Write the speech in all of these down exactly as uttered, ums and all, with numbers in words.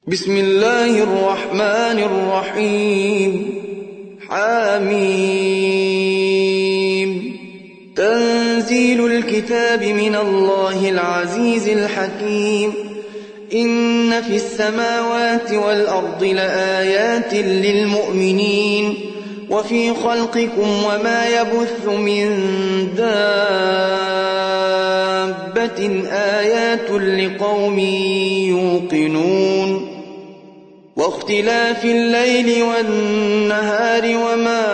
بسم الله الرحمن الرحيم. حميم. تنزيل الكتاب من الله العزيز الحكيم. إن في السماوات والأرض لآيات للمؤمنين وفي خلقكم وما يبث من دابة آيات لقوم يوقنون. واختلاف الليل والنهار وما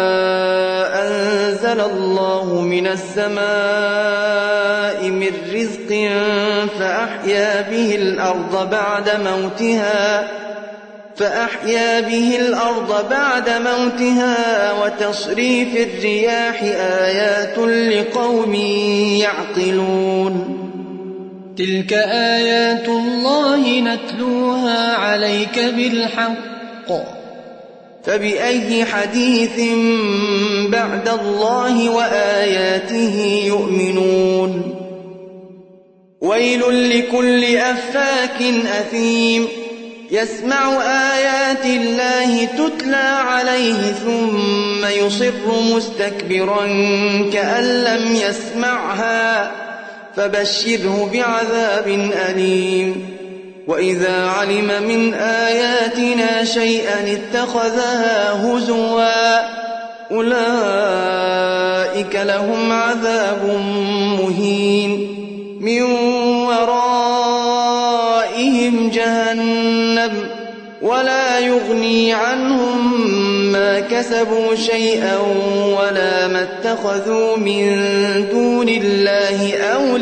أنزل الله من السماء من رزق فأحيا به الأرض بعد موتها فأحيا به الأرض بعد موتها وتصريف الرياح آيات لقوم يعقلون. تلك آيات الله نتلوها عليك بالحق فبأي حديث بعد الله وآياته يؤمنون. ويل لكل أفاك أثيم يسمع آيات الله تتلى عليه ثم يصر مستكبرا كأن لم يسمعها فبشره بعذاب أليم. وإذا علم من آياتنا شيئا اتخذها هزوا أولئك لهم عذاب مهين من ورائهم جهنم ولا يغني عنهم ما كسبوا شيئا ولا ما اتخذوا من دون الله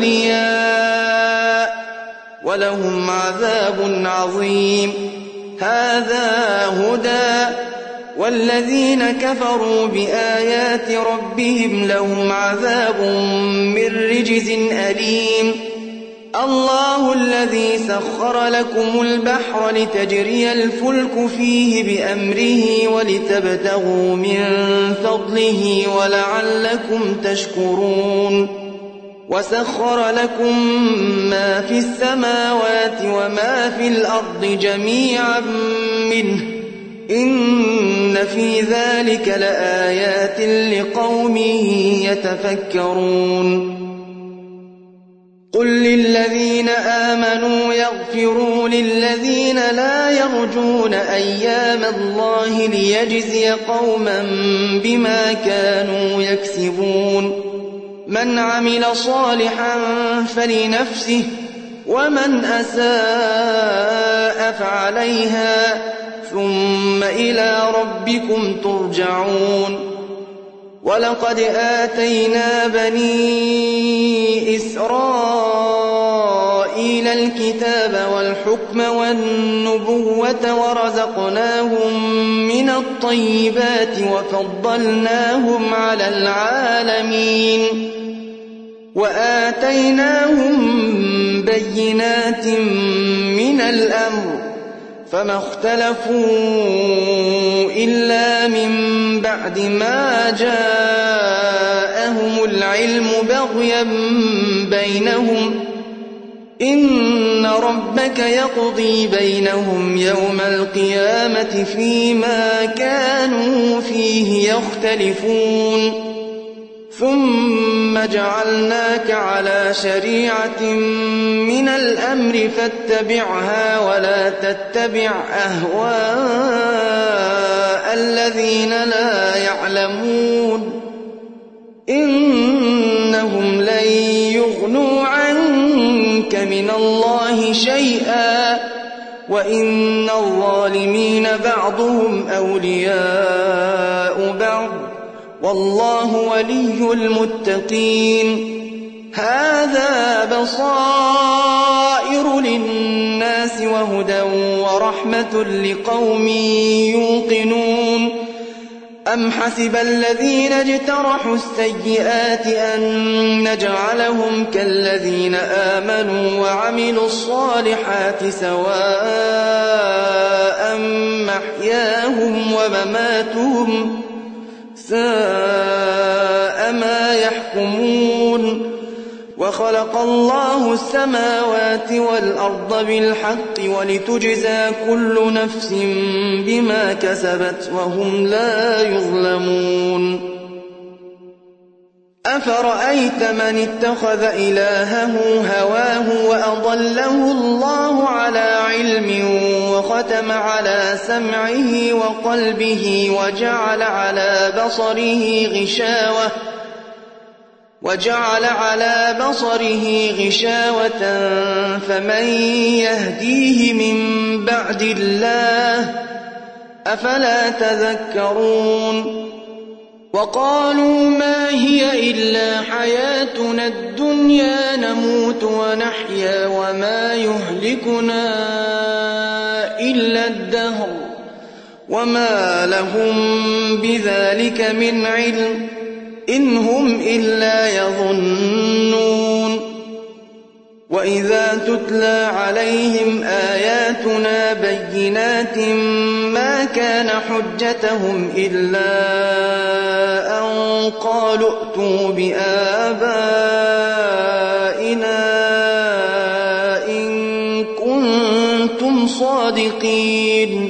أولياء ولهم عذاب عظيم. هذا هدى والذين كفروا بآيات ربهم لهم عذاب من رجز أليم. الله الذي سخر لكم البحر لتجري الفلك فيه بأمره ولتبتغوا من فضله ولعلكم تشكرون. وسخر لكم ما في السماوات وما في الأرض جميعا منه إن في ذلك لآيات لقوم يتفكرون. قل للذين آمنوا يغفروا للذين لا يرجون أيام الله ليجزي قوما بما كانوا يكسبون. من عمل صالحا فلنفسه ومن أساء فعليها ثم إلى ربكم ترجعون. ولقد آتينا بني إسرائيل الكتاب والحكم والنبوة ورزقناهم من الطيبات وفضلناهم على العالمين وآتيناهم بينات من الأمر فما اختلفوا إلا من بعد ما جاءهم العلم بغيا بينهم إن ربك يقضي بينهم يوم القيامة فيما كانوا فيه يختلفون. ثم جعلناك على شريعة من الأمر فاتبعها ولا تتبع أهواء الذين لا يعلمون إنهم لن يغنوا عنك من الله شيئا وإن الظالمين بعضهم أولياء بعض والله ولي المتقين. هذا بصائر للناس وهدى ورحمة لقوم يوقنون. أم حسب الذين اجترحوا السيئات أن نجعلهم كالذين آمنوا وعملوا الصالحات سواء محياهم ومماتهم ساء ما يحكمون. وخلق الله السماوات والأرض بالحق ولتجزى كل نفس بما كسبت وهم لا يظلمون أفرأيت من اتخذ إلهه هواه وأضله الله على علم وختم على سمعه وقلبه وجعل على بصره غشاوة وجعل على بصره غشاوة فمن يهديه من بعد الله أفلا تذكرون وقالوا ما هي إلا حياتنا الدنيا نموت ونحيا وما يهلكنا إلا الدهر وما لهم بذلك من علم إن هم إلا يظنون وإذا تتلى عليهم آياتنا بينات ما كان حجتهم إلا أن قالوا ائتوا بآبائنا إن كنتم صادقين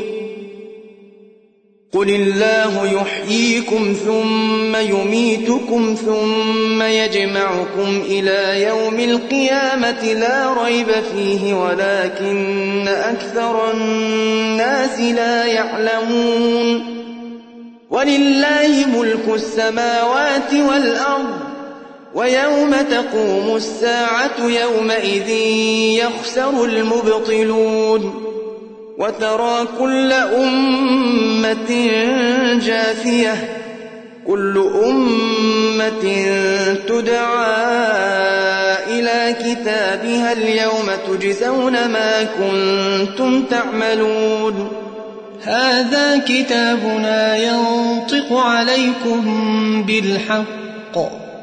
قل الله يحييكم ثم يميتكم ثم يجمعكم إلى يوم القيامة لا ريب فيه ولكن أكثر الناس لا يعلمون ولله ملك السماوات والأرض ويوم تقوم الساعة يومئذ يخسر المبطلون وترى كل أمة جاثية كل أمة تدعى إلى كتابها اليوم تجزون ما كنتم تعملون هذا كتابنا ينطق عليكم بالحق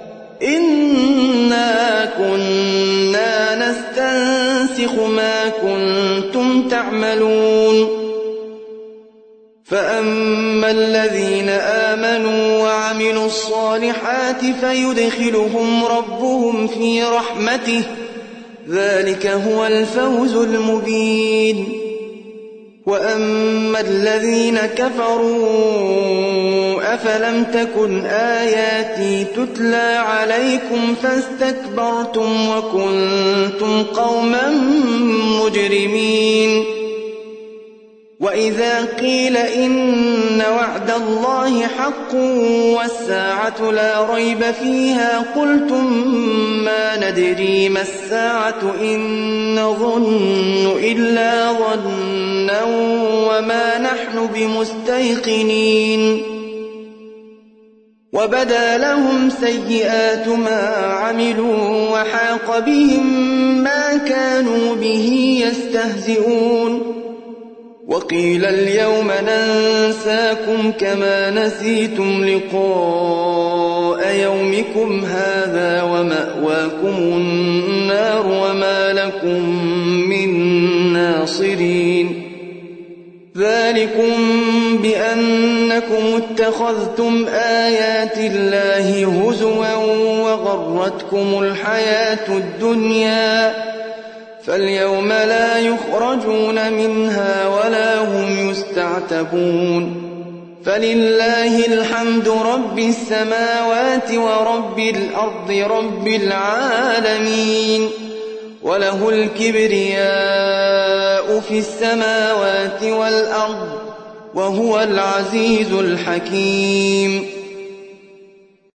إنا كنا نستنسخ ما كنتم تعملون فأما الذين آمنوا وعملوا الصالحات فيدخلهم ربهم في رحمته ذلك هو الفوز المبين وأما الذين كفروا أفلم تكن آياتي تتلى عليكم فاستكبرتم وكنتم قوما مجرمين وإذا قيل إن وعد الله حق والساعة لا ريب فيها قلتم ما ندري ما الساعة إن نظن إلا ظنا وما نحن بمستيقنين وبدا لهم سيئات ما عملوا وحاق بهم ما كانوا به يستهزئون وقيل اليوم ننساكم كما نسيتم لقاء يومكم هذا ومأواكم النار وما لكم من ناصرين ذلكم بأنكم اتخذتم آيات الله هزوا وغرتكم الحياة الدنيا فاليوم لا يخرجون منها ولا هم يستعتبون فلله الحمد رب السماوات ورب الأرض رب العالمين وله الكبرياء في السماوات والأرض وهو العزيز الحكيم